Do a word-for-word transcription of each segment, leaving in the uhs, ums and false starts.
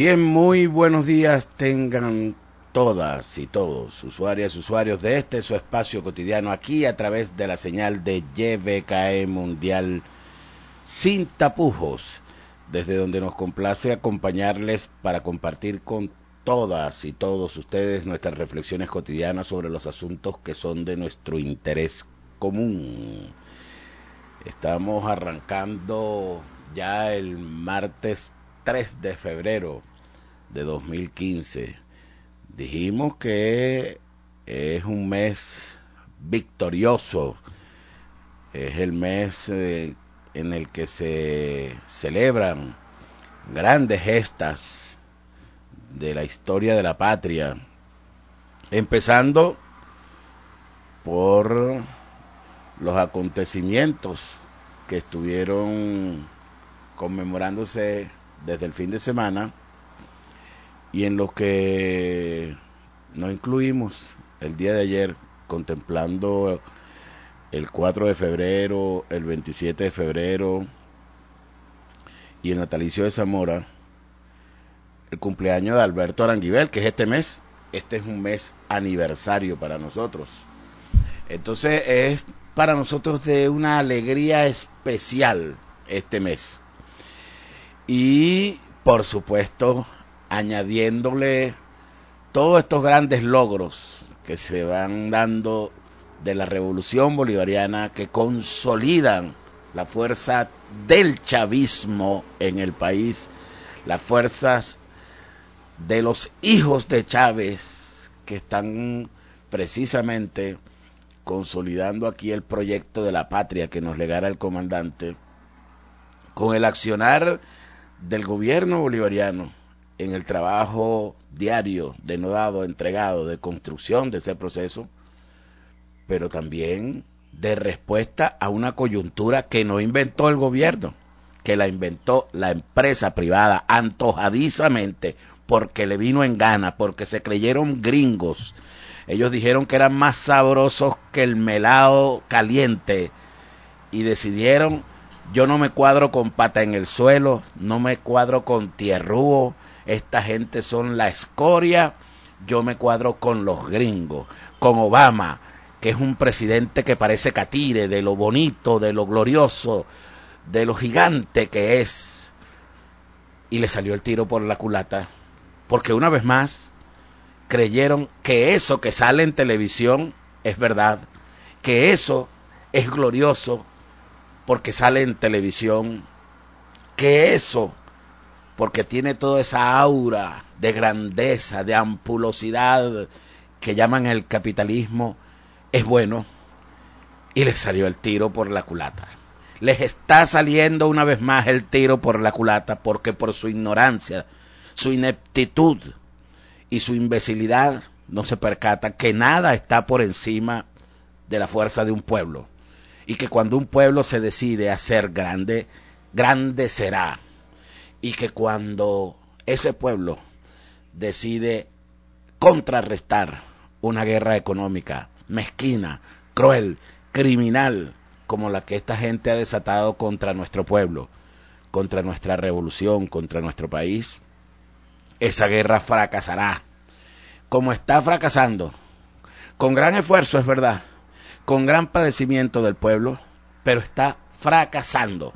Bien, muy buenos días tengan todas y todos, usuarias y usuarios de este su espacio cotidiano, aquí a través de la señal de Y B K E Mundial sin tapujos, desde donde nos complace acompañarles para compartir con todas y todos ustedes nuestras reflexiones cotidianas sobre los asuntos que son de nuestro interés común. Estamos arrancando ya el martes tres de febrero de dos mil quince. Dijimos que es un mes victorioso, es el mes eh, en el que se celebran grandes gestas de la historia de la patria, empezando por los acontecimientos que estuvieron conmemorándose desde el fin de semana y en los que nos incluimos el día de ayer contemplando el cuatro de febrero, el veintisiete de febrero y el natalicio de Zamora, el cumpleaños de Alberto Aranguibel, que es este mes. Este es un mes aniversario para nosotros. Entonces es para nosotros de una alegría especial este mes. Y por supuesto añadiéndole todos estos grandes logros que se van dando de la revolución bolivariana, que consolidan la fuerza del chavismo en el país, las fuerzas de los hijos de Chávez que están precisamente consolidando aquí el proyecto de la patria que nos legara el comandante, con el accionar del gobierno bolivariano en el trabajo diario, denodado, entregado, de construcción de ese proceso, pero también de respuesta a una coyuntura que no inventó el gobierno, que la inventó la empresa privada antojadizamente, porque le vino en gana, porque se creyeron gringos. Ellos dijeron que eran más sabrosos que el melado caliente y decidieron: yo no me cuadro con pata en el suelo, no me cuadro con tierrúo, esta gente son la escoria, yo me cuadro con los gringos, con Obama, que es un presidente que parece catire de lo bonito, de lo glorioso, de lo gigante que es. Y le salió el tiro por la culata, porque una vez más creyeron que eso que sale en televisión es verdad, que eso es glorioso porque sale en televisión, que eso, porque tiene toda esa aura de grandeza, de ampulosidad que llaman el capitalismo, es bueno. Y les salió el tiro por la culata. Les está saliendo una vez más el tiro por la culata, porque por su ignorancia, su ineptitud y su imbecilidad no se percatan que nada está por encima de la fuerza de un pueblo, y que cuando un pueblo se decide a ser grande, grande será, y que cuando ese pueblo decide contrarrestar una guerra económica mezquina, cruel, criminal, como la que esta gente ha desatado contra nuestro pueblo, contra nuestra revolución, contra nuestro país, esa guerra fracasará, como está fracasando, con gran esfuerzo, es verdad, con gran padecimiento del pueblo, pero está fracasando.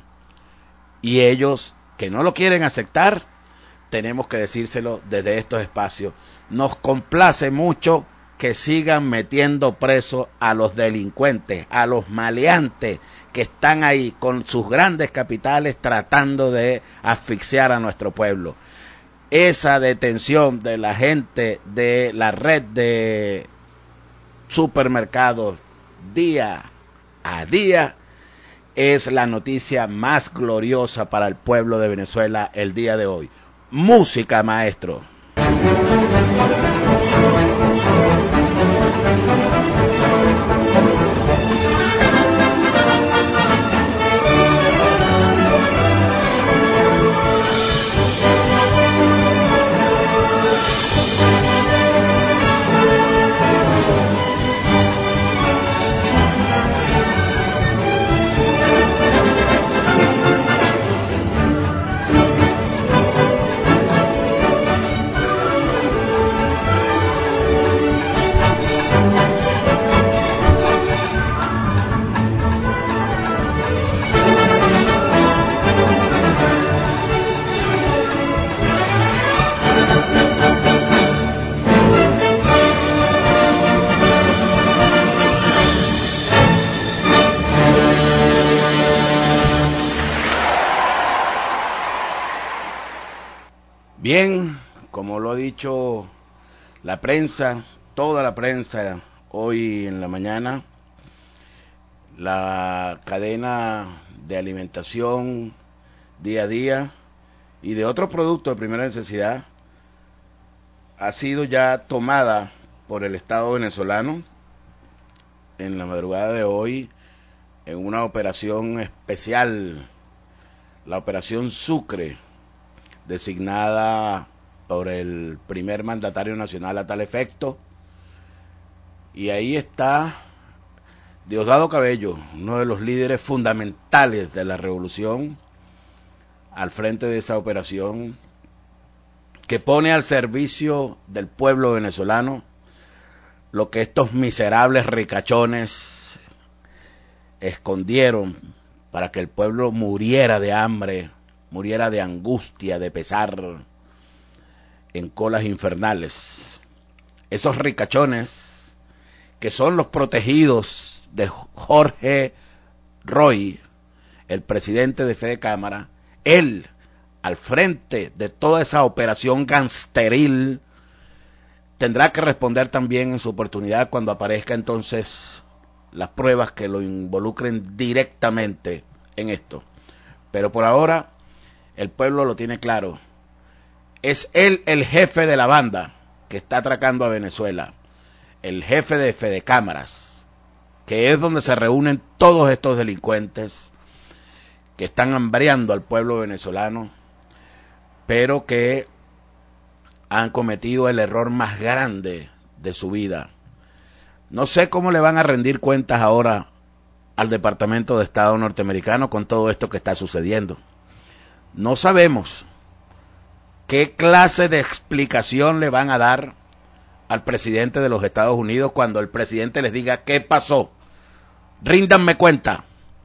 Y ellos, que no lo quieren aceptar, tenemos que decírselo desde estos espacios. Nos complace mucho que sigan metiendo preso a los delincuentes, a los maleantes que están ahí con sus grandes capitales tratando de asfixiar a nuestro pueblo. Esa detención de la gente de la red de supermercados día a día es la noticia más gloriosa para el pueblo de Venezuela el día de hoy. Música, maestro. Bien, como lo ha dicho la prensa, toda la prensa hoy en la mañana, la cadena de alimentación día a día y de otros productos de primera necesidad ha sido ya tomada por el Estado venezolano en la madrugada de hoy en una operación especial, la Operación Sucre, designada por el primer mandatario nacional a tal efecto. Y ahí está Diosdado Cabello, uno de los líderes fundamentales de la revolución, al frente de esa operación que pone al servicio del pueblo venezolano lo que estos miserables ricachones escondieron para que el pueblo muriera de hambre, muriera de angustia, de pesar, en colas infernales. Esos ricachones que son los protegidos de Jorge Roy, el presidente de Fede Cámara, él, al frente de toda esa operación gangsteril, tendrá que responder también en su oportunidad cuando aparezca entonces las pruebas que lo involucren directamente en esto. Pero por ahora el pueblo lo tiene claro. Es él el jefe de la banda que está atracando a Venezuela, el jefe de Fede Cámaras, que es donde se reúnen todos estos delincuentes que están hambriando al pueblo venezolano, pero que han cometido el error más grande de su vida. No sé cómo le van a rendir cuentas ahora al Departamento de Estado norteamericano con todo esto que está sucediendo. No sabemos qué clase de explicación le van a dar al presidente de los Estados Unidos cuando el presidente les diga qué pasó. Ríndanme cuenta.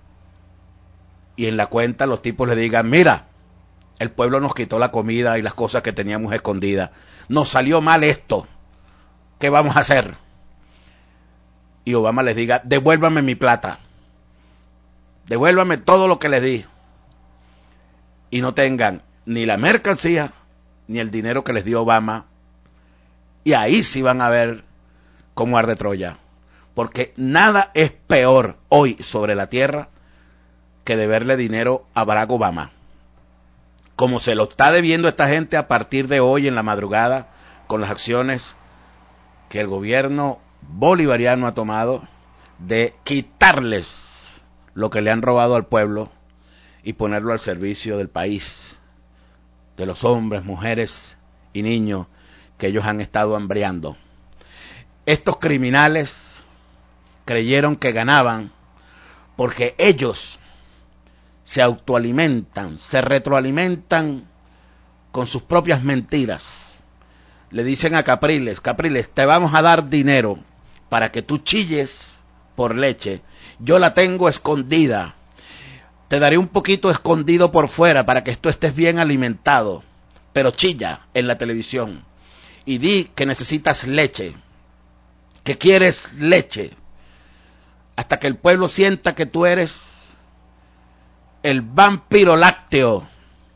Y en la cuenta los tipos le digan, mira, el pueblo nos quitó la comida y las cosas que teníamos escondidas. Nos salió mal esto. ¿Qué vamos a hacer? Y Obama les diga, devuélvame mi plata. Devuélvame todo lo que les di. Y no tengan ni la mercancía ni el dinero que les dio Obama. Y ahí sí van a ver cómo arde Troya. Porque nada es peor hoy sobre la tierra que deberle dinero a Barack Obama. Como se lo está debiendo esta gente a partir de hoy en la madrugada con las acciones que el gobierno bolivariano ha tomado de quitarles lo que le han robado al pueblo y ponerlo al servicio del país, de los hombres, mujeres y niños que ellos han estado hambriando. Estos criminales creyeron que ganaban porque ellos se autoalimentan, se retroalimentan con sus propias mentiras. Le dicen a Capriles, Capriles, te vamos a dar dinero para que tú chilles por leche. Yo la tengo escondida. Te daré un poquito escondido por fuera para que tú estés bien alimentado. Pero chilla en la televisión. Y di que necesitas leche. Que quieres leche. Hasta que el pueblo sienta que tú eres el vampiro lácteo.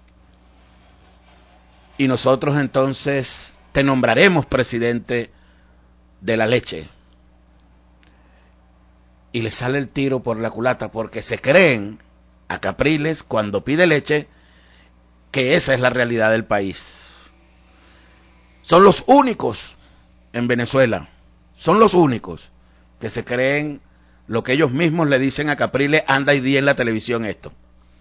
Y nosotros entonces te nombraremos presidente de la leche. Y le sale el tiro por la culata porque se creen a Capriles cuando pide leche que esa es la realidad del país. Son los únicos en Venezuela, son los únicos que se creen lo que ellos mismos le dicen a Capriles, anda y di en la televisión esto.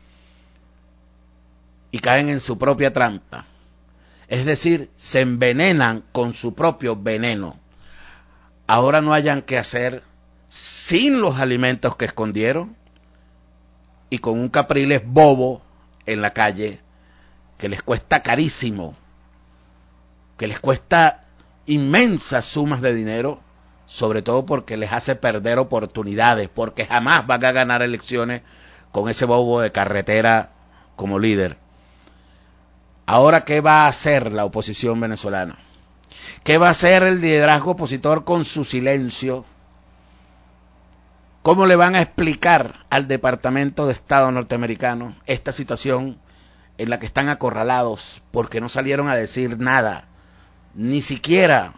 Y caen en su propia trampa. Es decir, se envenenan con su propio veneno. Ahora no hayan que hacer sin los alimentos que escondieron y con un Capriles bobo en la calle que les cuesta carísimo, que les cuesta inmensas sumas de dinero, sobre todo porque les hace perder oportunidades, porque jamás van a ganar elecciones con ese bobo de carretera como líder. Ahora, ¿qué va a hacer la oposición venezolana? ¿Qué va a hacer el liderazgo opositor con su silencio? ¿Cómo le van a explicar al Departamento de Estado norteamericano esta situación en la que están acorralados porque no salieron a decir nada, ni siquiera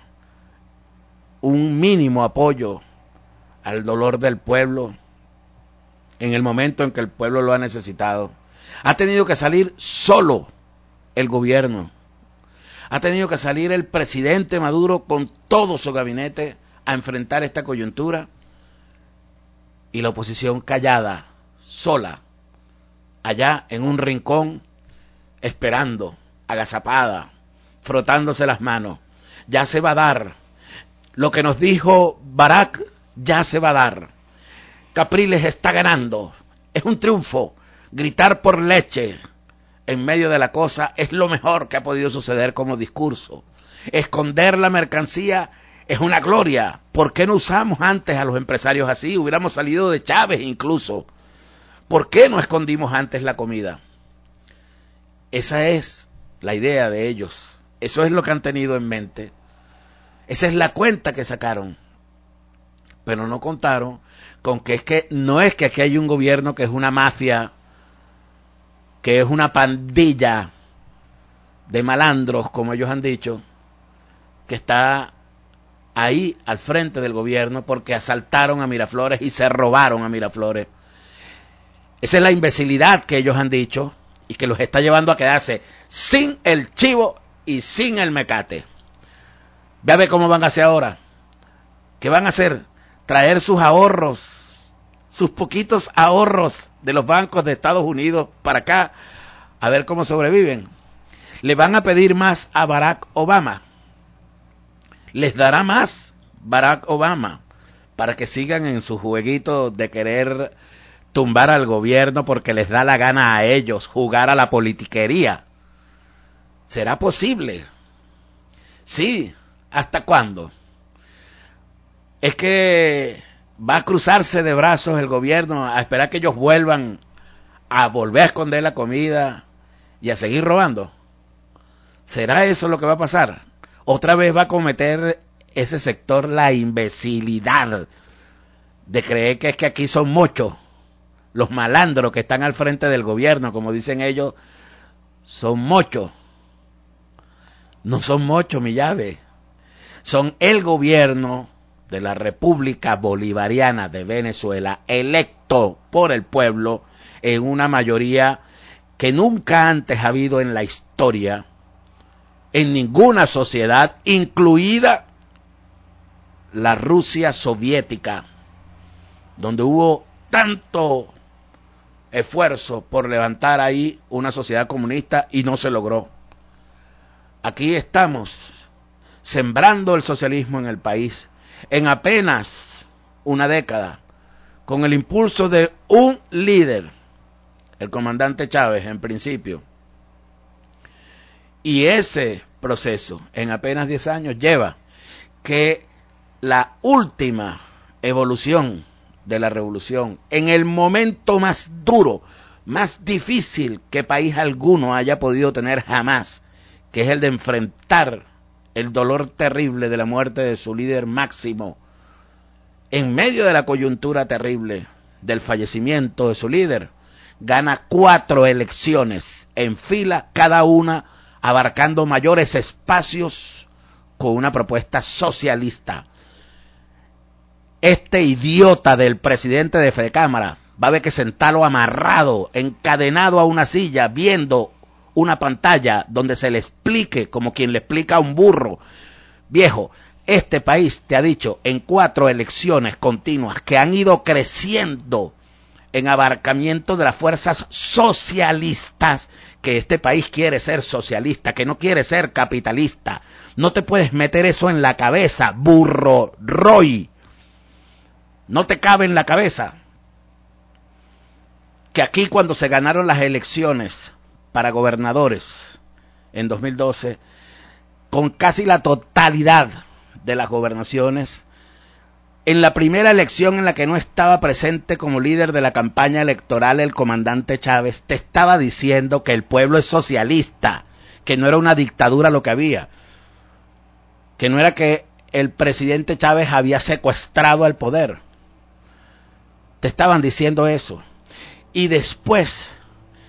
un mínimo apoyo al dolor del pueblo en el momento en que el pueblo lo ha necesitado. Ha tenido que salir solo el gobierno. Ha tenido que salir el presidente Maduro con todo su gabinete a enfrentar esta coyuntura, y la oposición callada, sola, allá en un rincón, esperando, agazapada, frotándose las manos. Ya se va a dar. Lo que nos dijo Barack ya se va a dar. Capriles está ganando. Es un triunfo. Gritar por leche en medio de la cosa es lo mejor que ha podido suceder como discurso. Esconder la mercancía es una gloria. ¿Por qué no usamos antes a los empresarios así? Hubiéramos salido de Chávez incluso. ¿Por qué no escondimos antes la comida? Esa es la idea de ellos. Eso es lo que han tenido en mente. Esa es la cuenta que sacaron. Pero no contaron con que es que no es que aquí hay un gobierno que es una mafia, que es una pandilla de malandros, como ellos han dicho, que está ahí al frente del gobierno porque asaltaron a Miraflores y se robaron a Miraflores. Esa es la imbecilidad que ellos han dicho y que los está llevando a quedarse sin el chivo y sin el mecate. Ya ve cómo van a hacer ahora. ¿Qué van a hacer? Traer sus ahorros, sus poquitos ahorros de los bancos de Estados Unidos para acá, a ver cómo sobreviven. Le van a pedir más a Barack Obama. Les dará más Barack Obama para que sigan en su jueguito de querer tumbar al gobierno porque les da la gana a ellos jugar a la politiquería. ¿Será posible? Sí. ¿Hasta cuándo? Es que va a cruzarse de brazos el gobierno a esperar que ellos vuelvan a volver a esconder la comida y a seguir robando. ¿Será eso lo que va a pasar? Otra vez va a cometer ese sector la imbecilidad de creer que es que aquí son muchos. Los malandros que están al frente del gobierno, como dicen ellos, son muchos. No son muchos, mi llave. Son el gobierno de la República Bolivariana de Venezuela, electo por el pueblo en una mayoría que nunca antes ha habido en la historia, en ninguna sociedad, incluida la Rusia soviética, donde hubo tanto esfuerzo por levantar ahí una sociedad comunista y no se logró. Aquí estamos sembrando el socialismo en el país en apenas una década, con el impulso de un líder, el comandante Chávez en principio. Y ese proceso en apenas diez años lleva que la última evolución de la revolución, en el momento más duro, más difícil que país alguno haya podido tener jamás, que es el de enfrentar el dolor terrible de la muerte de su líder máximo, en medio de la coyuntura terrible del fallecimiento de su líder, gana cuatro elecciones en fila, cada una abarcando mayores espacios con una propuesta socialista. Este idiota del presidente de Fedecámara va a haber que sentarlo amarrado, encadenado a una silla, viendo una pantalla donde se le explique como quien le explica a un burro. Viejo, este país te ha dicho en cuatro elecciones continuas que han ido creciendo en abarcamiento de las fuerzas socialistas, que este país quiere ser socialista, que no quiere ser capitalista. No te puedes meter eso en la cabeza, burro Roy. No te cabe en la cabeza que aquí, cuando se ganaron las elecciones para gobernadores en dos mil doce, con casi la totalidad de las gobernaciones, en la primera elección en la que no estaba presente como líder de la campaña electoral el comandante Chávez, te estaba diciendo que el pueblo es socialista, que no era una dictadura lo que había, que no era que el presidente Chávez había secuestrado al poder. Te estaban diciendo eso. Y después,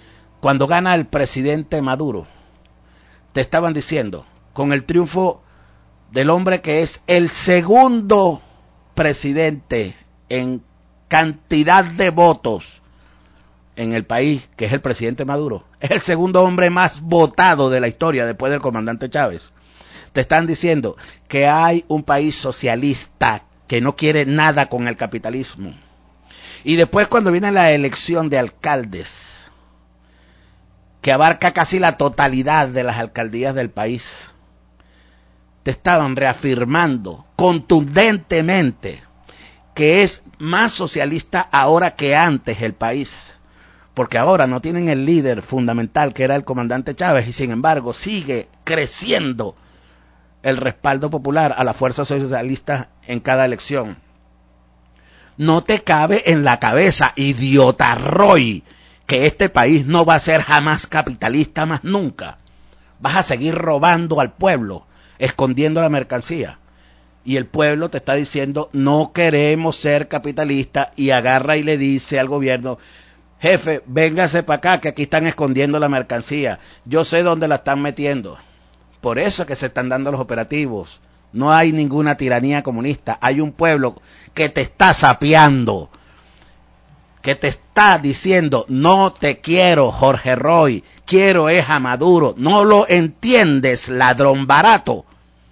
cuando gana el presidente Maduro, te estaban diciendo, con el triunfo del hombre que es el segundo presidente en cantidad de votos en el país, que es el presidente Maduro, es el segundo hombre más votado de la historia después del comandante Chávez. Te están diciendo que hay un país socialista que no quiere nada con el capitalismo. Y después, cuando viene la elección de alcaldes, que abarca casi la totalidad de las alcaldías del país, te estaban reafirmando contundentemente que es más socialista ahora que antes el país. Porque ahora no tienen el líder fundamental que era el comandante Chávez, y sin embargo sigue creciendo el respaldo popular a las fuerzas socialistas en cada elección. No te cabe en la cabeza, idiota Roy, que este país no va a ser jamás capitalista más nunca. Vas a seguir robando al pueblo, escondiendo la mercancía. Y el pueblo te está diciendo, no queremos ser capitalistas, y agarra y le dice al gobierno, jefe, véngase para acá, que aquí están escondiendo la mercancía. Yo sé dónde la están metiendo. Por eso es que se están dando los operativos. No hay ninguna tiranía comunista. Hay un pueblo que te está sapeando, que te está diciendo, no te quiero, Jorge Roy, quiero es a Maduro. No lo entiendes, ladrón barato.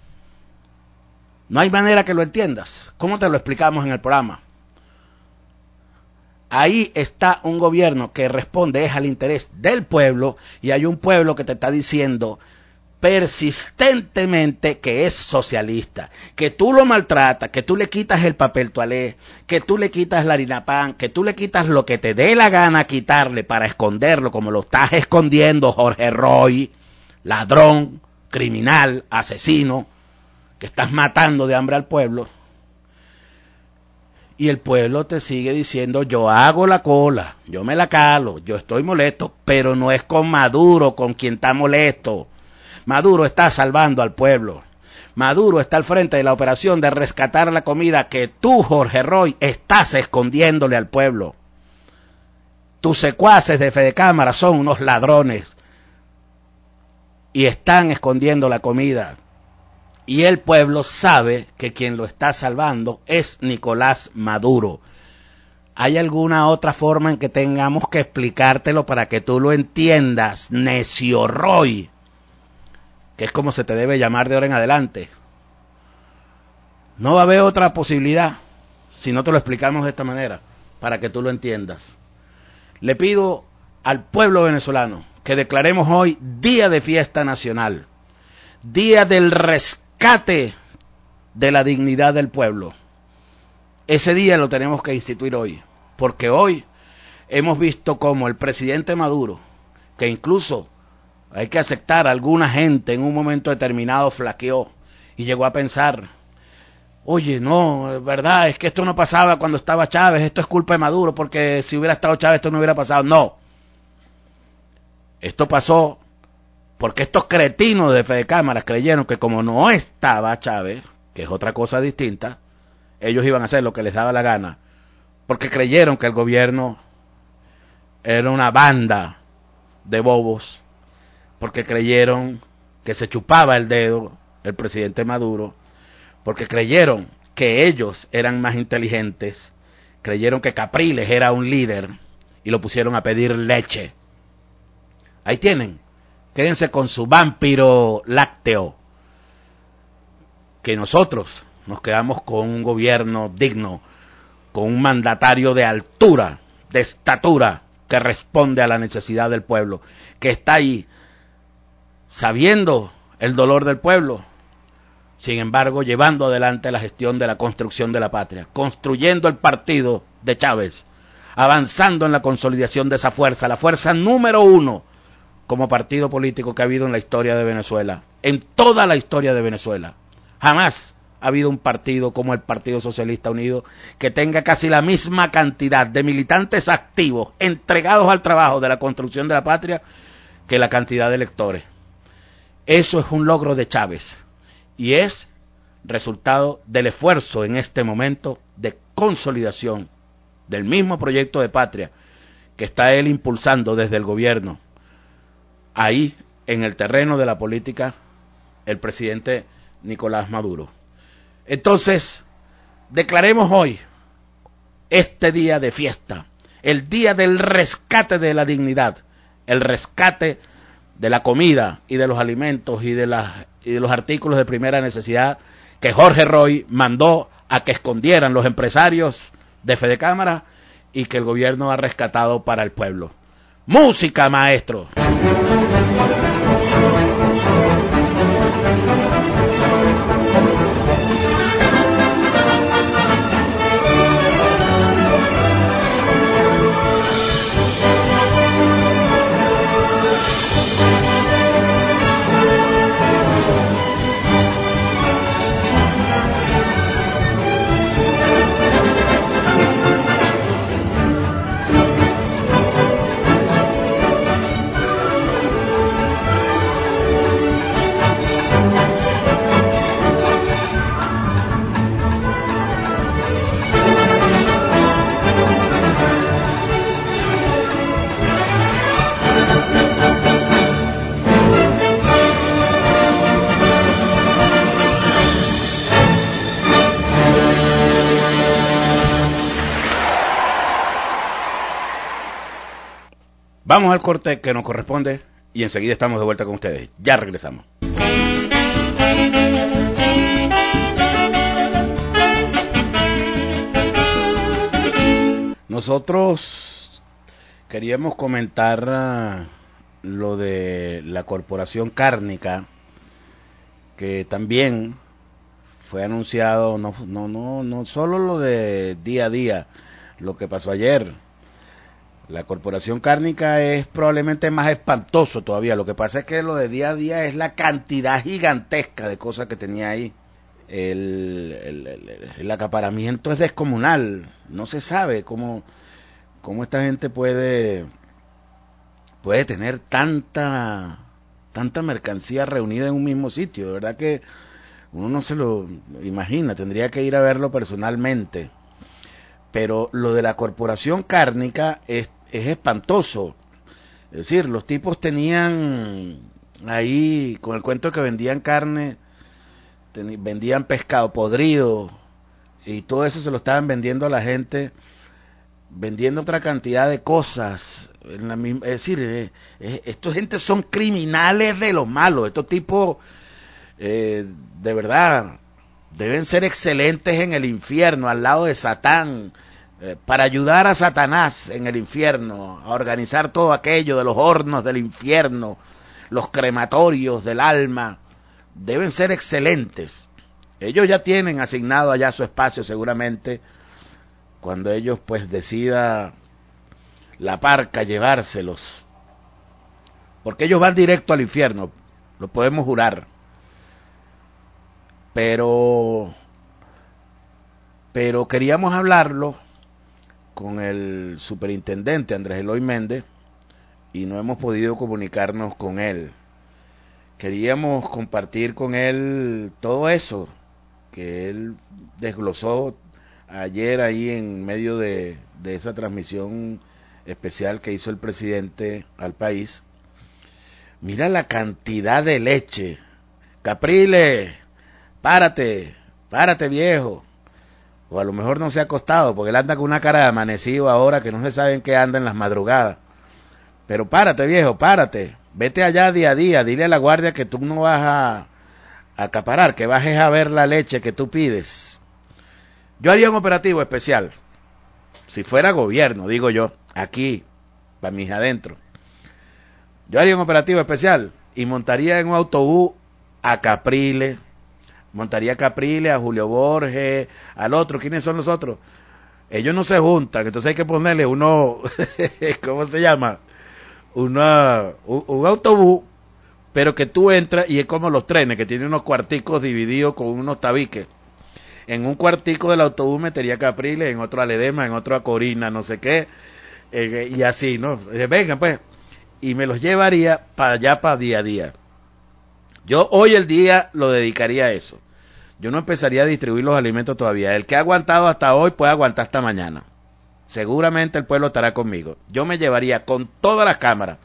No hay manera que lo entiendas. ¿Cómo te lo explicamos en el programa? Ahí está un gobierno que responde es al interés del pueblo, y hay un pueblo que te está diciendo persistentemente que es socialista, que tú lo maltratas, que tú le quitas el papel toalé, que tú le quitas la harina pan, que tú le quitas lo que te dé la gana quitarle para esconderlo, como lo estás escondiendo, Jorge Roy, ladrón, criminal, asesino, que estás matando de hambre al pueblo. Y el pueblo te sigue diciendo, yo hago la cola, yo me la calo, yo estoy molesto, pero no es con Maduro con quien está molesto. Maduro está salvando al pueblo. Maduro está al frente de la operación de rescatar la comida que tú, Jorge Roy, estás escondiéndole al pueblo. Tus secuaces de Fedecámara son unos ladrones y están escondiendo la comida. Y el pueblo sabe que quien lo está salvando es Nicolás Maduro. ¿Hay alguna otra forma en que tengamos que explicártelo para que tú lo entiendas, necio Roy? Que es como se te debe llamar de ahora en adelante. No va a haber otra posibilidad si no te lo explicamos de esta manera, para que tú lo entiendas. Le pido al pueblo venezolano que declaremos hoy día de fiesta nacional, día del rescate de la dignidad del pueblo. Ese día lo tenemos que instituir hoy, porque hoy hemos visto cómo el presidente Maduro, que incluso hay que aceptar, alguna gente en un momento determinado flaqueó y llegó a pensar, oye, no, es verdad, es que esto no pasaba cuando estaba Chávez, esto es culpa de Maduro, porque si hubiera estado Chávez esto no hubiera pasado. No, esto pasó porque estos cretinos de Fedecámaras creyeron que como no estaba Chávez, que es otra cosa distinta, ellos iban a hacer lo que les daba la gana, porque creyeron que el gobierno era una banda de bobos, porque creyeron que se chupaba el dedo el presidente Maduro, porque creyeron que ellos eran más inteligentes, creyeron que Capriles era un líder y lo pusieron a pedir leche. Ahí tienen, quédense con su vampiro lácteo, que nosotros nos quedamos con un gobierno digno, con un mandatario de altura, de estatura, que responde a la necesidad del pueblo, que está ahí sabiendo el dolor del pueblo, sin embargo llevando adelante la gestión de la construcción de la patria, construyendo el partido de Chávez, avanzando en la consolidación de esa fuerza, la fuerza número uno como partido político que ha habido en la historia de Venezuela, en toda la historia de Venezuela. Jamás ha habido un partido como el Partido Socialista Unido que tenga casi la misma cantidad de militantes activos, entregados al trabajo de la construcción de la patria, que la cantidad de electores. Eso es un logro de Chávez y es resultado del esfuerzo en este momento de consolidación del mismo proyecto de patria que está él impulsando desde el gobierno, ahí en el terreno de la política el presidente Nicolás Maduro. Entonces, declaremos hoy este día de fiesta, el día del rescate de la dignidad, el rescate de la comida y de los alimentos y de, las, y de los artículos de primera necesidad que Jorge Roy mandó a que escondieran los empresarios de Fedecámara y que el gobierno ha rescatado para el pueblo. ¡Música, maestro! Vamos al corte que nos corresponde y enseguida estamos de vuelta con ustedes. Ya regresamos. Nosotros queríamos comentar uh, lo de la Corporación Cárnica, que también fue anunciado, no, no, no, no solo lo de día a día, lo que pasó ayer. La Corporación Cárnica es probablemente más espantoso todavía. Lo que pasa es que lo de día a día es la cantidad gigantesca de cosas que tenía ahí. El, el, el, el acaparamiento es descomunal. No se sabe cómo, cómo esta gente puede, puede tener tanta, tanta mercancía reunida en un mismo sitio. De verdad que uno no se lo imagina. Tendría que ir a verlo personalmente. Pero lo de la Corporación Cárnica es, es espantoso. Es decir, los tipos tenían ahí, con el cuento que vendían carne, ten, vendían pescado podrido, y todo eso se lo estaban vendiendo a la gente, vendiendo otra cantidad de cosas. En la misma, es decir, eh, eh, estos gente son criminales de los malos. Estos tipos, eh, de verdad, deben ser excelentes en el infierno, al lado de Satán, eh, para ayudar a Satanás en el infierno, a organizar todo aquello de los hornos del infierno, los crematorios del alma. Deben ser excelentes. Ellos ya tienen asignado allá su espacio seguramente, cuando ellos pues decida la parca llevárselos, porque ellos van directo al infierno, lo podemos jurar. Pero, pero queríamos hablarlo con el superintendente Andrés Eloy Méndez y no hemos podido comunicarnos con él. Queríamos compartir con él todo eso que él desglosó ayer ahí en medio de, de esa transmisión especial que hizo el presidente al país. Mira la cantidad de leche. Capriles, párate, párate viejo. O a lo mejor no se ha acostado, porque él anda con una cara de amanecido ahora que no se sabe en qué anda en las madrugadas. Pero párate viejo, párate. Vete allá día a día, dile a la guardia que tú no vas a, a acaparar, que bajes a ver la leche que tú pides. Yo haría un operativo especial, si fuera gobierno, digo yo, aquí, para mis adentro. Yo haría un operativo especial y montaría en un autobús a Capriles, montaría a Capriles, a Julio Borges, al otro. ¿Quiénes son los otros? Ellos no se juntan, entonces hay que ponerle uno, ¿cómo se llama? Una, un, un autobús, pero que tú entras y es como los trenes, que tienen unos cuarticos divididos con unos tabiques. En un cuartico del autobús metería a Capriles, en otro a Ledema, en otro a Corina, no sé qué, eh, y así, ¿no? Eh, vengan pues, y me los llevaría para allá, para día a día. Yo hoy el día lo dedicaría a eso. Yo no empezaría a distribuir los alimentos todavía. El que ha aguantado hasta hoy puede aguantar hasta mañana. Seguramente el pueblo estará conmigo. Yo me llevaría con todas las cámaras,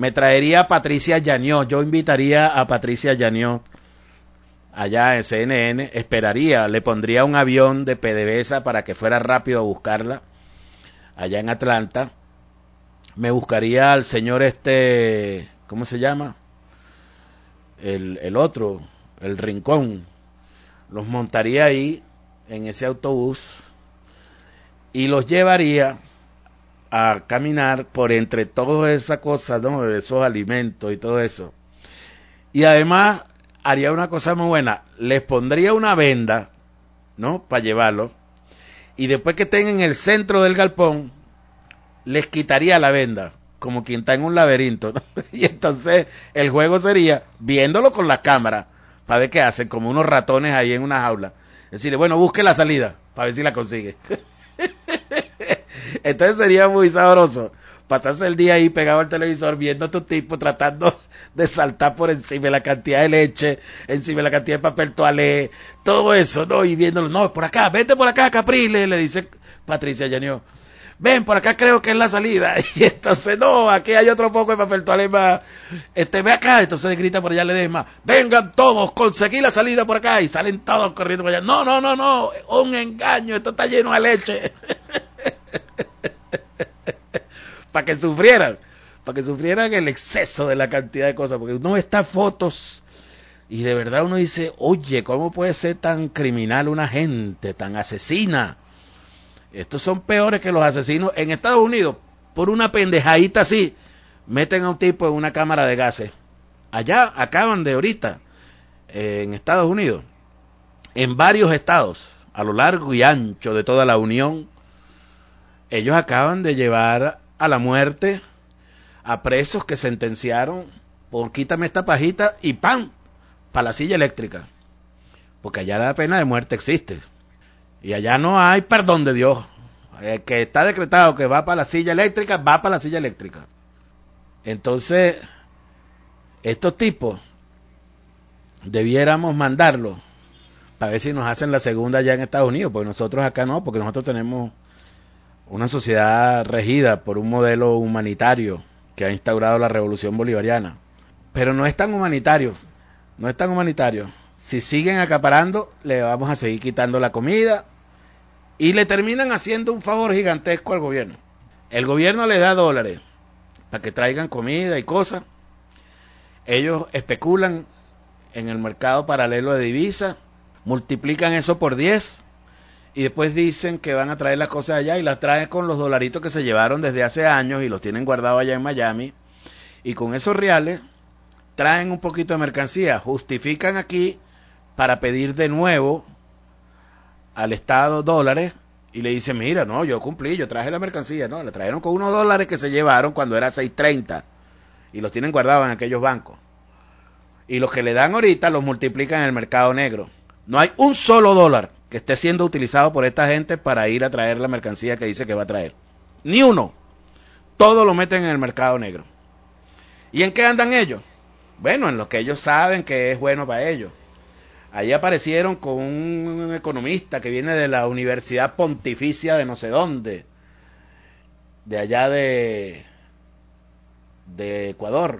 Me traería a Patricia Yaniot, yo invitaría a Patricia Yaniot allá en C N N, esperaría, le pondría un avión de PDVSA para que fuera rápido a buscarla allá en Atlanta. Me buscaría al señor este, ¿cómo se llama? El, el otro, el Rincón. Los montaría ahí en ese autobús y los llevaría a caminar por entre todas esas cosas, ¿no? De esos alimentos y todo eso. Y además haría una cosa muy buena, les pondría una venda, ¿no? Para llevarlo. Y después que estén en el centro del galpón, les quitaría la venda, como quien está en un laberinto, ¿no? Y entonces el juego sería viéndolo con la cámara, para ver qué hacen, como unos ratones ahí en una jaula. Decirle, bueno, busque la salida, para ver si la consigue. Entonces sería muy sabroso pasarse el día ahí pegado al televisor viendo a tu tipo tratando de saltar por encima de la cantidad de leche, encima de la cantidad de papel toalé, todo eso, ¿no? Y viéndolo, no, por acá, vete por acá, Caprile, le dice Patricia Yaniot. Ven, por acá creo que es la salida. Y entonces, no, aquí hay otro poco de papel toalé más. Este, ve acá. Entonces grita por allá, le más. Vengan todos, conseguí la salida por acá. Y salen todos corriendo por allá. No, no, no, no, un engaño, esto está lleno de leche. Para que sufrieran, para que sufrieran el exceso de la cantidad de cosas. Porque uno ve estas fotos y de verdad uno dice, oye, ¿cómo puede ser tan criminal una gente, tan asesina? Estos son peores que los asesinos en Estados Unidos. Por una pendejadita así, meten a un tipo en una cámara de gases. Allá acaban de ahorita, eh, en Estados Unidos, en varios estados, a lo largo y ancho de toda la Unión, ellos acaban de llevar a la muerte a presos que sentenciaron por quítame esta pajita y ¡pam! Para la silla eléctrica. Porque allá la pena de muerte existe. Y allá no hay perdón de Dios. El que está decretado que va para la silla eléctrica, va para la silla eléctrica. Entonces, estos tipos debiéramos mandarlos para ver si nos hacen la segunda allá en Estados Unidos, porque nosotros acá no, porque nosotros tenemos una sociedad regida por un modelo humanitario que ha instaurado la revolución bolivariana. Pero no es tan humanitario, no es tan humanitario. Si siguen acaparando, le vamos a seguir quitando la comida y le terminan haciendo un favor gigantesco al gobierno. El gobierno le da dólares para que traigan comida y cosas. Ellos especulan en el mercado paralelo de divisas, multiplican eso por diez y después dicen que van a traer las cosas allá y las traen con los dolaritos que se llevaron desde hace años y los tienen guardados allá en Miami. Y con esos reales traen un poquito de mercancía, justifican aquí para pedir de nuevo al Estado dólares y le dicen, mira, no, yo cumplí, yo traje la mercancía, no, le trajeron con unos dólares que se llevaron cuando era seis treinta y los tienen guardados en aquellos bancos. Y los que le dan ahorita los multiplican en el mercado negro. No hay un solo dólar que esté siendo utilizado por esta gente para ir a traer la mercancía que dice que va a traer. Ni uno. Todo lo meten en el mercado negro. ¿Y en qué andan ellos? Bueno, en lo que ellos saben que es bueno para ellos. Ahí aparecieron con un economista que viene de la Universidad Pontificia de no sé dónde, de allá de, de Ecuador,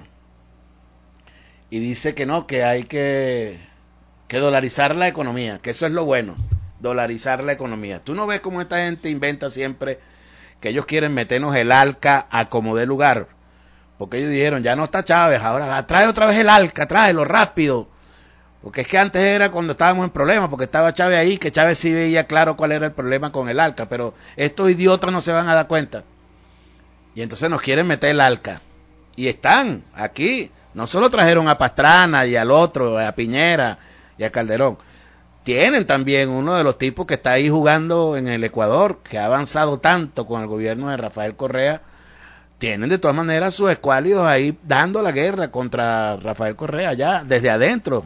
y dice que no, que hay que, que dolarizar la economía, que eso es lo bueno, dolarizar la economía. Tú no ves cómo esta gente inventa siempre que ellos quieren meternos el ALCA a como dé lugar, porque ellos dijeron, ya no está Chávez, ahora trae otra vez el ALCA, tráelo rápido. Porque es que antes era cuando estábamos en problemas, porque estaba Chávez ahí, que Chávez sí veía claro cuál era el problema con el ALCA, pero estos idiotas no se van a dar cuenta. Y entonces nos quieren meter el ALCA. Y están aquí. No solo trajeron a Pastrana y al otro, a Piñera y a Calderón. Tienen también uno de los tipos que está ahí jugando en el Ecuador, que ha avanzado tanto con el gobierno de Rafael Correa. Tienen de todas maneras sus escuálidos ahí dando la guerra contra Rafael Correa, ya desde adentro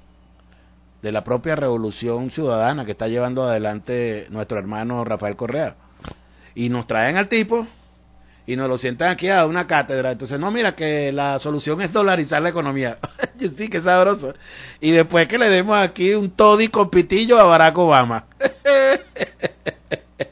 de la propia revolución ciudadana que está llevando adelante nuestro hermano Rafael Correa. Y nos traen al tipo y nos lo sientan aquí a una cátedra. Entonces, no, mira que la solución es dolarizar la economía. Sí, que sabroso. Y después que le demos aquí un toddy con pitillo a Barack Obama.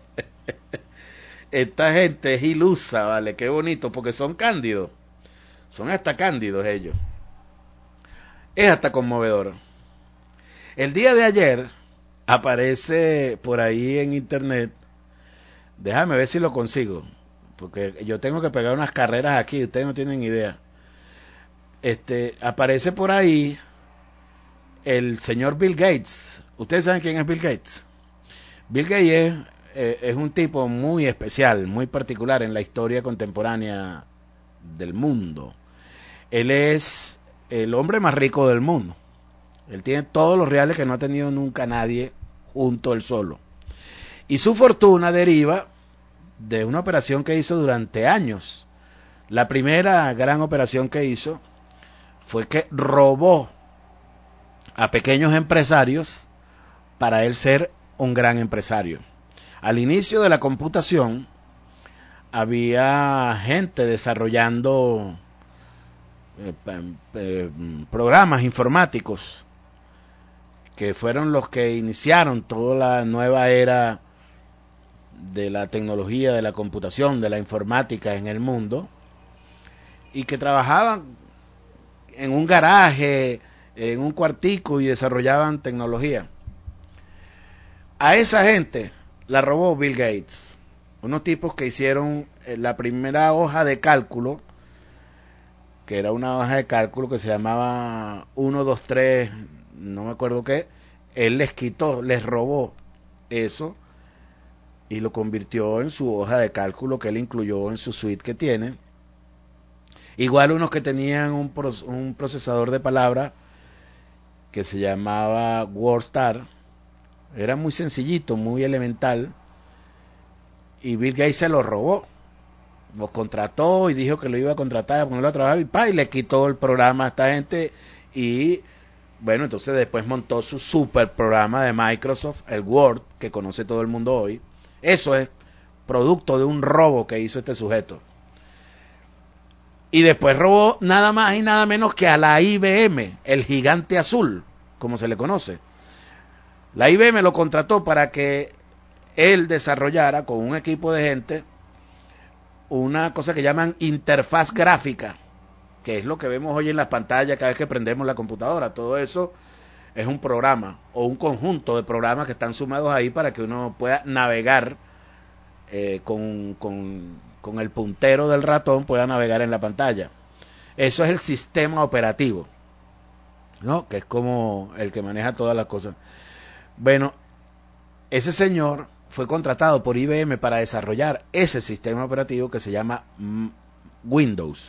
Esta gente es ilusa, ¿vale? Qué bonito, porque son cándidos. Son hasta cándidos ellos. Es hasta conmovedor. El día de ayer aparece por ahí en internet, déjame ver si lo consigo, porque yo tengo que pegar unas carreras aquí, ustedes no tienen idea. Este, aparece por ahí el señor Bill Gates. ¿Ustedes saben quién es Bill Gates? Bill Gates es, eh, es un tipo muy especial, muy particular en la historia contemporánea del mundo. Él es el hombre más rico del mundo. Él tiene todos los reales que no ha tenido nunca nadie junto él solo. Y su fortuna deriva de una operación que hizo durante años. La primera gran operación que hizo fue que robó a pequeños empresarios para él ser un gran empresario. Al inicio de la computación había gente desarrollando eh, eh, programas informáticos que fueron los que iniciaron toda la nueva era de la tecnología, de la computación, de la informática en el mundo, y que trabajaban en un garaje, en un cuartico y desarrollaban tecnología. A esa gente la robó Bill Gates, unos tipos que hicieron la primera hoja de cálculo, que era una hoja de cálculo que se llamaba uno, dos, tres, no me acuerdo qué. Él les quitó, les robó eso y lo convirtió en su hoja de cálculo que él incluyó en su suite que tiene. Igual unos que tenían un, un procesador de palabras que se llamaba WordStar, era muy sencillito, muy elemental, y Bill Gates se lo robó, lo contrató y dijo que lo iba a contratar a ponerlo a trabajar y, pa, y le quitó el programa a esta gente. Y bueno, entonces después montó su super programa de Microsoft, el Word, que conoce todo el mundo hoy. Eso es producto de un robo que hizo este sujeto. Y después robó nada más y nada menos que a la I B M, el gigante azul, como se le conoce. La I B M lo contrató para que él desarrollara con un equipo de gente una cosa que llaman interfaz gráfica, que es lo que vemos hoy en las pantallas cada vez que prendemos la computadora. Todo eso es un programa o un conjunto de programas que están sumados ahí para que uno pueda navegar eh, con, con, con el puntero del ratón, pueda navegar en la pantalla. Eso es el sistema operativo, ¿no? Que es como el que maneja todas las cosas. Bueno, ese señor fue contratado por I B M para desarrollar ese sistema operativo que se llama Windows.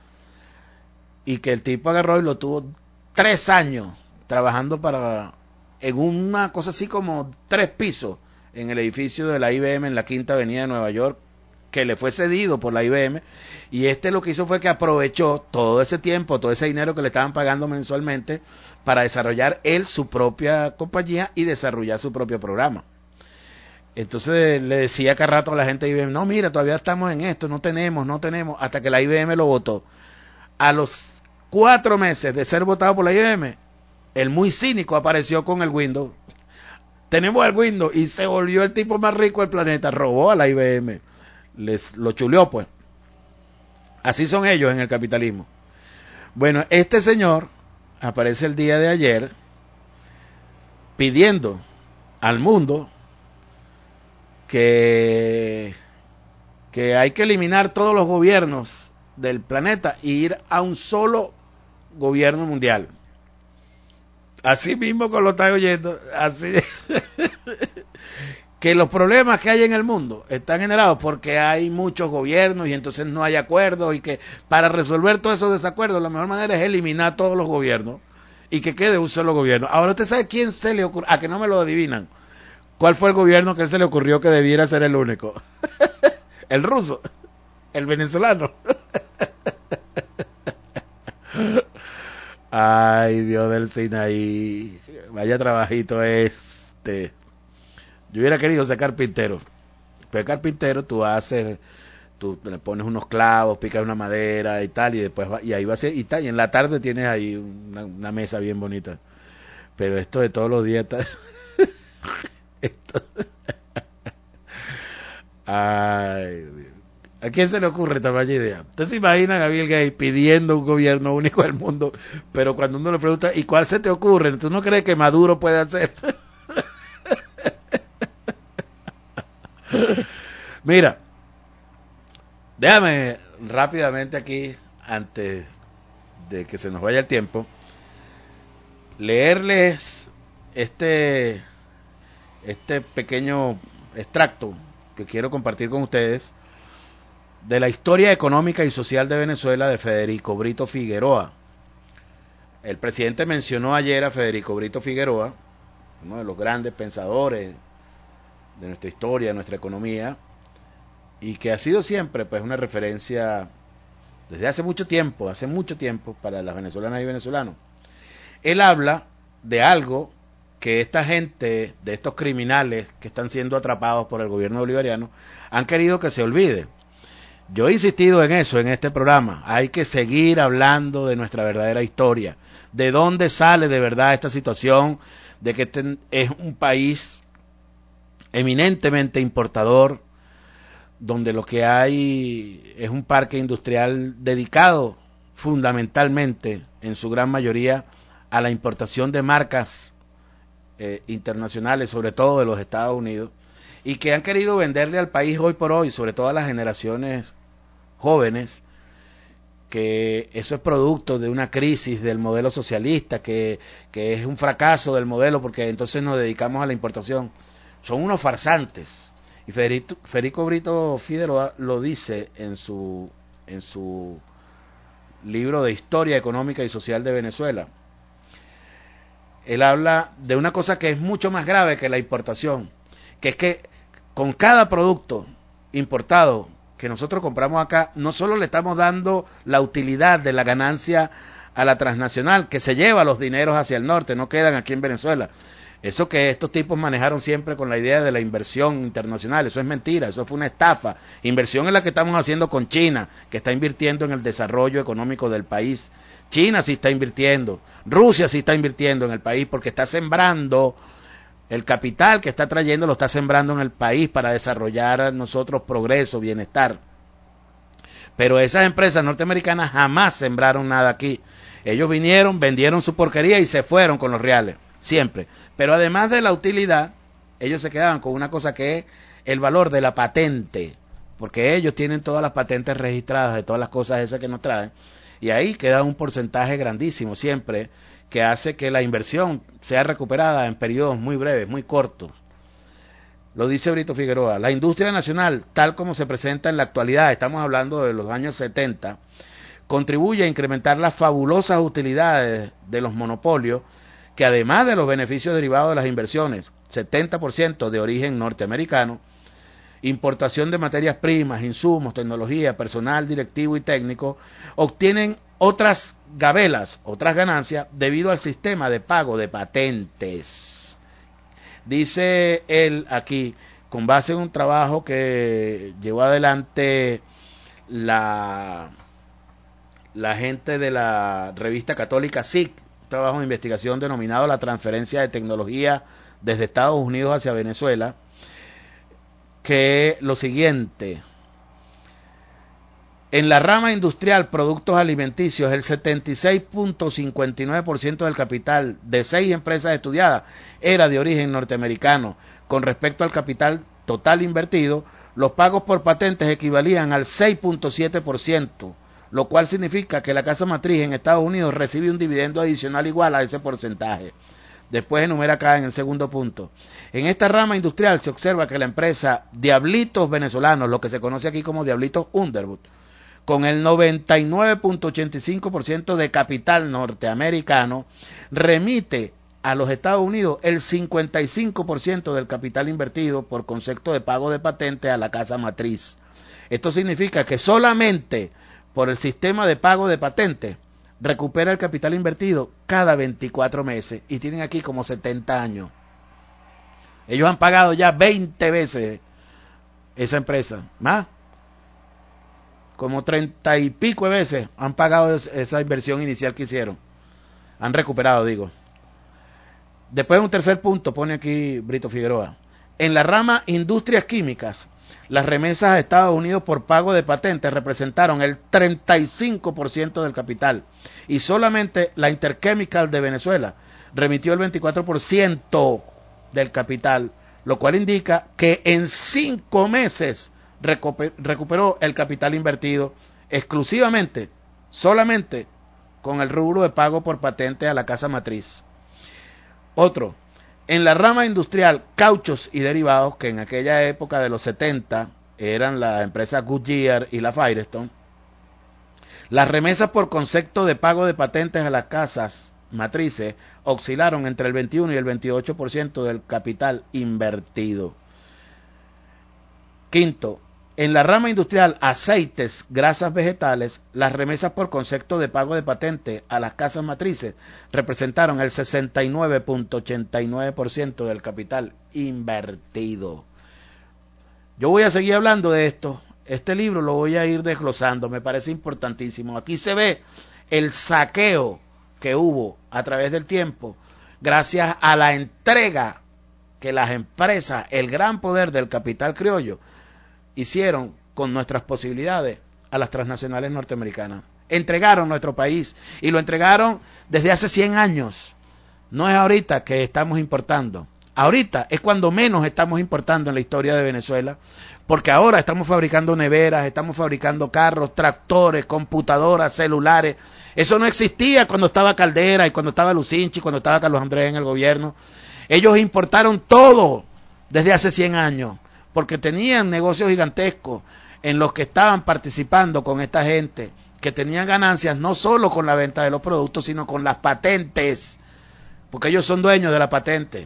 Y que el tipo agarró y lo tuvo tres años trabajando para en una cosa así como tres pisos en el edificio de la I B M en la Quinta Avenida de Nueva York, que le fue cedido por la I B M. Y este lo que hizo fue que aprovechó todo ese tiempo, todo ese dinero que le estaban pagando mensualmente para desarrollar él su propia compañía y desarrollar su propio programa. Entonces le decía cada rato a la gente de I B M, no, mira, todavía estamos en esto, no tenemos, no tenemos, hasta que la I B M lo votó. A los cuatro meses de ser votado por la I B M, el muy cínico apareció con el Windows. Tenemos el Windows y se volvió el tipo más rico del planeta, robó a la I B M, les lo chuleó pues. Así son ellos en el capitalismo. Bueno, este señor aparece el día de ayer pidiendo al mundo que, que hay que eliminar todos los gobiernos del planeta e ir a un solo gobierno mundial. Así mismo como lo está oyendo, así que los problemas que hay en el mundo están generados porque hay muchos gobiernos y entonces no hay acuerdos, y que para resolver todos esos desacuerdos la mejor manera es eliminar todos los gobiernos y que quede un solo gobierno. Ahora usted sabe quién se le ocurrió, a que no me lo adivinan, cuál fue el gobierno que él se le ocurrió que debiera ser el único. El ruso, el venezolano. Ay, Dios del Sinaí, vaya trabajito este. Yo hubiera querido ser carpintero. Pero carpintero tú haces, tú le pones unos clavos, picas una madera y tal, y después va, y ahí va a ser, y tal, y en la tarde tienes ahí una, una mesa bien bonita. Pero esto de todos los días está... esto... Ay, ¿A quién se le ocurre tamaña idea? Ustedes se imaginan a Bill Gates pidiendo un gobierno único del mundo, pero cuando uno le pregunta, ¿y cuál se te ocurre? ¿Tú no crees que Maduro puede hacer? Mira, déjame rápidamente aquí, antes de que se nos vaya el tiempo, leerles este, este pequeño extracto que quiero compartir con ustedes de la historia económica y social de Venezuela de Federico Brito Figueroa. El presidente mencionó ayer a Federico Brito Figueroa, uno de los grandes pensadores de nuestra historia, de nuestra economía, y que ha sido siempre pues una referencia desde hace mucho tiempo, hace mucho tiempo para las venezolanas y venezolanos. Él habla de algo que esta gente, de estos criminales que están siendo atrapados por el gobierno bolivariano, han querido que se olvide. Yo he insistido en eso en este programa. Hay que seguir hablando de nuestra verdadera historia, de dónde sale de verdad esta situación, de que este es un país eminentemente importador, donde lo que hay es un parque industrial dedicado fundamentalmente, en su gran mayoría, a la importación de marcas eh, internacionales, sobre todo de los Estados Unidos, y que han querido venderle al país hoy por hoy, sobre todo a las generaciones jóvenes, que eso es producto de una crisis del modelo socialista, que, que es un fracaso del modelo porque entonces nos dedicamos a la importación. Son unos farsantes. Y Federico, Federico Brito Figueroa lo dice en su, en su libro de Historia Económica y Social de Venezuela. Él habla de una cosa que es mucho más grave que la importación, que es que con cada producto importado que nosotros compramos acá, no solo le estamos dando la utilidad de la ganancia a la transnacional, que se lleva los dineros hacia el norte, no quedan aquí en Venezuela. Eso que estos tipos manejaron siempre con la idea de la inversión internacional, eso es mentira, eso fue una estafa. Inversión es la que estamos haciendo con China, que está invirtiendo en el desarrollo económico del país. China sí está invirtiendo, Rusia sí está invirtiendo en el país porque está sembrando el capital que está trayendo, lo está sembrando en el país para desarrollar nosotros progreso, bienestar. Pero esas empresas norteamericanas jamás sembraron nada aquí. Ellos vinieron, vendieron su porquería y se fueron con los reales, siempre. Pero además de la utilidad, ellos se quedaban con una cosa que es el valor de la patente, porque ellos tienen todas las patentes registradas de todas las cosas esas que nos traen, y ahí queda un porcentaje grandísimo siempre, que hace que la inversión sea recuperada en periodos muy breves, muy cortos. Lo dice Brito Figueroa, la industria nacional, tal como se presenta en la actualidad, estamos hablando de los años setenta, contribuye a incrementar las fabulosas utilidades de los monopolios, que además de los beneficios derivados de las inversiones, setenta por ciento de origen norteamericano, importación de materias primas, insumos, tecnología, personal directivo y técnico, obtienen otras gabelas, otras ganancias, debido al sistema de pago de patentes. Dice él aquí, con base en un trabajo que llevó adelante la, la gente de la revista católica S I C, un trabajo de investigación denominado La transferencia de tecnología desde Estados Unidos hacia Venezuela, que lo siguiente: en la rama industrial, productos alimenticios, el setenta y seis punto cincuenta y nueve por ciento del capital de seis empresas estudiadas era de origen norteamericano. Con respecto al capital total invertido, los pagos por patentes equivalían al seis punto siete por ciento, lo cual significa que la casa matriz en Estados Unidos recibe un dividendo adicional igual a ese porcentaje. Después enumera acá en el segundo punto. En esta rama industrial se observa que la empresa Diablitos Venezolanos, lo que se conoce aquí como Diablitos Underwood, con el noventa y nueve punto ochenta y cinco por ciento de capital norteamericano, remite a los Estados Unidos el cincuenta y cinco por ciento del capital invertido por concepto de pago de patente a la casa matriz. Esto significa que solamente por el sistema de pago de patente recupera el capital invertido cada veinticuatro meses, y tienen aquí como setenta años. Ellos han pagado ya veinte veces esa empresa, más como treinta y pico de veces han pagado esa inversión inicial que hicieron. Han recuperado, digo. Después un tercer punto, pone aquí Brito Figueroa. En la rama industrias químicas, las remesas a Estados Unidos por pago de patentes representaron el treinta y cinco por ciento del capital y solamente la Interchemical de Venezuela remitió el veinticuatro por ciento del capital, lo cual indica que en cinco meses recuperó el capital invertido exclusivamente, solamente con el rubro de pago por patente a la casa matriz. Otro, en la rama industrial, cauchos y derivados, que en aquella época de los setenta eran la empresa Goodyear y la Firestone, las remesas por concepto de pago de patentes a las casas matrices oscilaron entre el veintiuno y el veintiocho por ciento del capital invertido. Quinto, en la rama industrial, aceites, grasas vegetales, las remesas por concepto de pago de patente a las casas matrices representaron el sesenta y nueve punto ochenta y nueve por ciento del capital invertido. Yo voy a seguir hablando de esto. Este libro lo voy a ir desglosando, me parece importantísimo. Aquí se ve el saqueo que hubo a través del tiempo gracias a la entrega que las empresas, el gran poder del capital criollo, hicieron con nuestras posibilidades a las transnacionales norteamericanas. Entregaron nuestro país y lo entregaron desde hace cien años. No es ahorita que estamos importando. Ahorita es cuando menos estamos importando en la historia de Venezuela, porque ahora estamos fabricando neveras, estamos fabricando carros, tractores, computadoras, celulares. Eso no existía cuando estaba Caldera y cuando estaba Lucinchi, cuando estaba Carlos Andrés en el gobierno. Ellos importaron todo desde hace cien años, porque tenían negocios gigantescos en los que estaban participando con esta gente, que tenían ganancias no solo con la venta de los productos, sino con las patentes, porque ellos son dueños de la patente.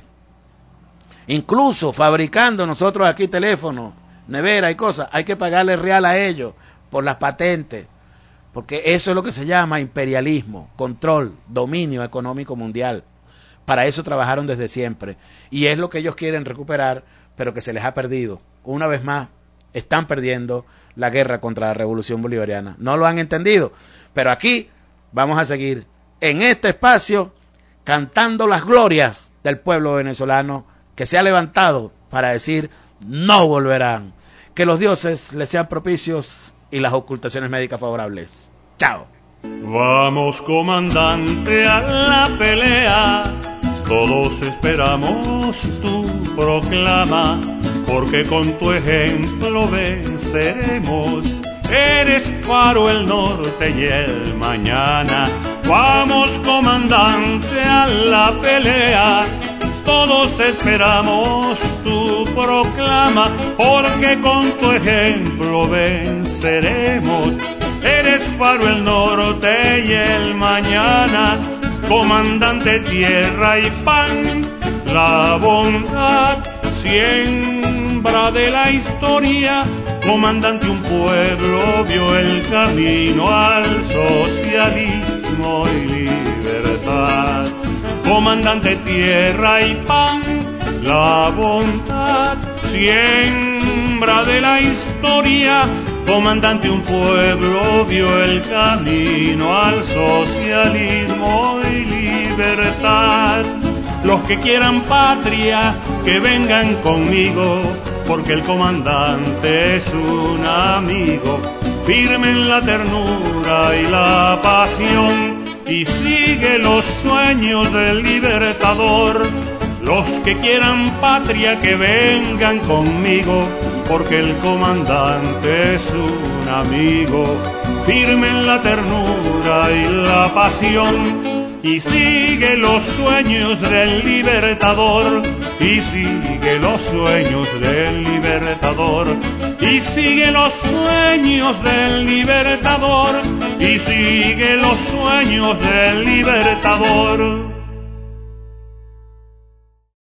Incluso fabricando nosotros aquí teléfonos, nevera y cosas, hay que pagarle real a ellos por las patentes, porque eso es lo que se llama imperialismo, control, dominio económico mundial. Para eso trabajaron desde siempre y es lo que ellos quieren recuperar, pero que se les ha perdido. Una vez más, están perdiendo la guerra contra la revolución bolivariana. No lo han entendido, pero aquí vamos a seguir en este espacio cantando las glorias del pueblo venezolano que se ha levantado para decir no volverán. Que los dioses les sean propicios y las ocultaciones médicas favorables. Chao. Vamos, comandante, a la pelea. Todos esperamos tu proclama, porque con tu ejemplo venceremos. Eres faro el norte y el mañana. Vamos, comandante, a la pelea. Todos esperamos tu proclama, porque con tu ejemplo venceremos. Eres faro el norte y el mañana, comandante tierra y pan, la bondad, siembra de la historia, comandante un pueblo vio el camino al socialismo y libertad. Comandante tierra y pan, la bondad, siembra de la historia, comandante un pueblo vio el camino al socialismo y libertad. Los que quieran patria, que vengan conmigo, porque el comandante es un amigo, firme en la ternura y la pasión, y sigue los sueños del libertador. Los que quieran patria, que vengan conmigo, porque el comandante es un amigo, firme en la ternura y la pasión, y sigue los sueños del libertador, y sigue los sueños del libertador, y sigue los sueños del libertador, y sigue los sueños del libertador.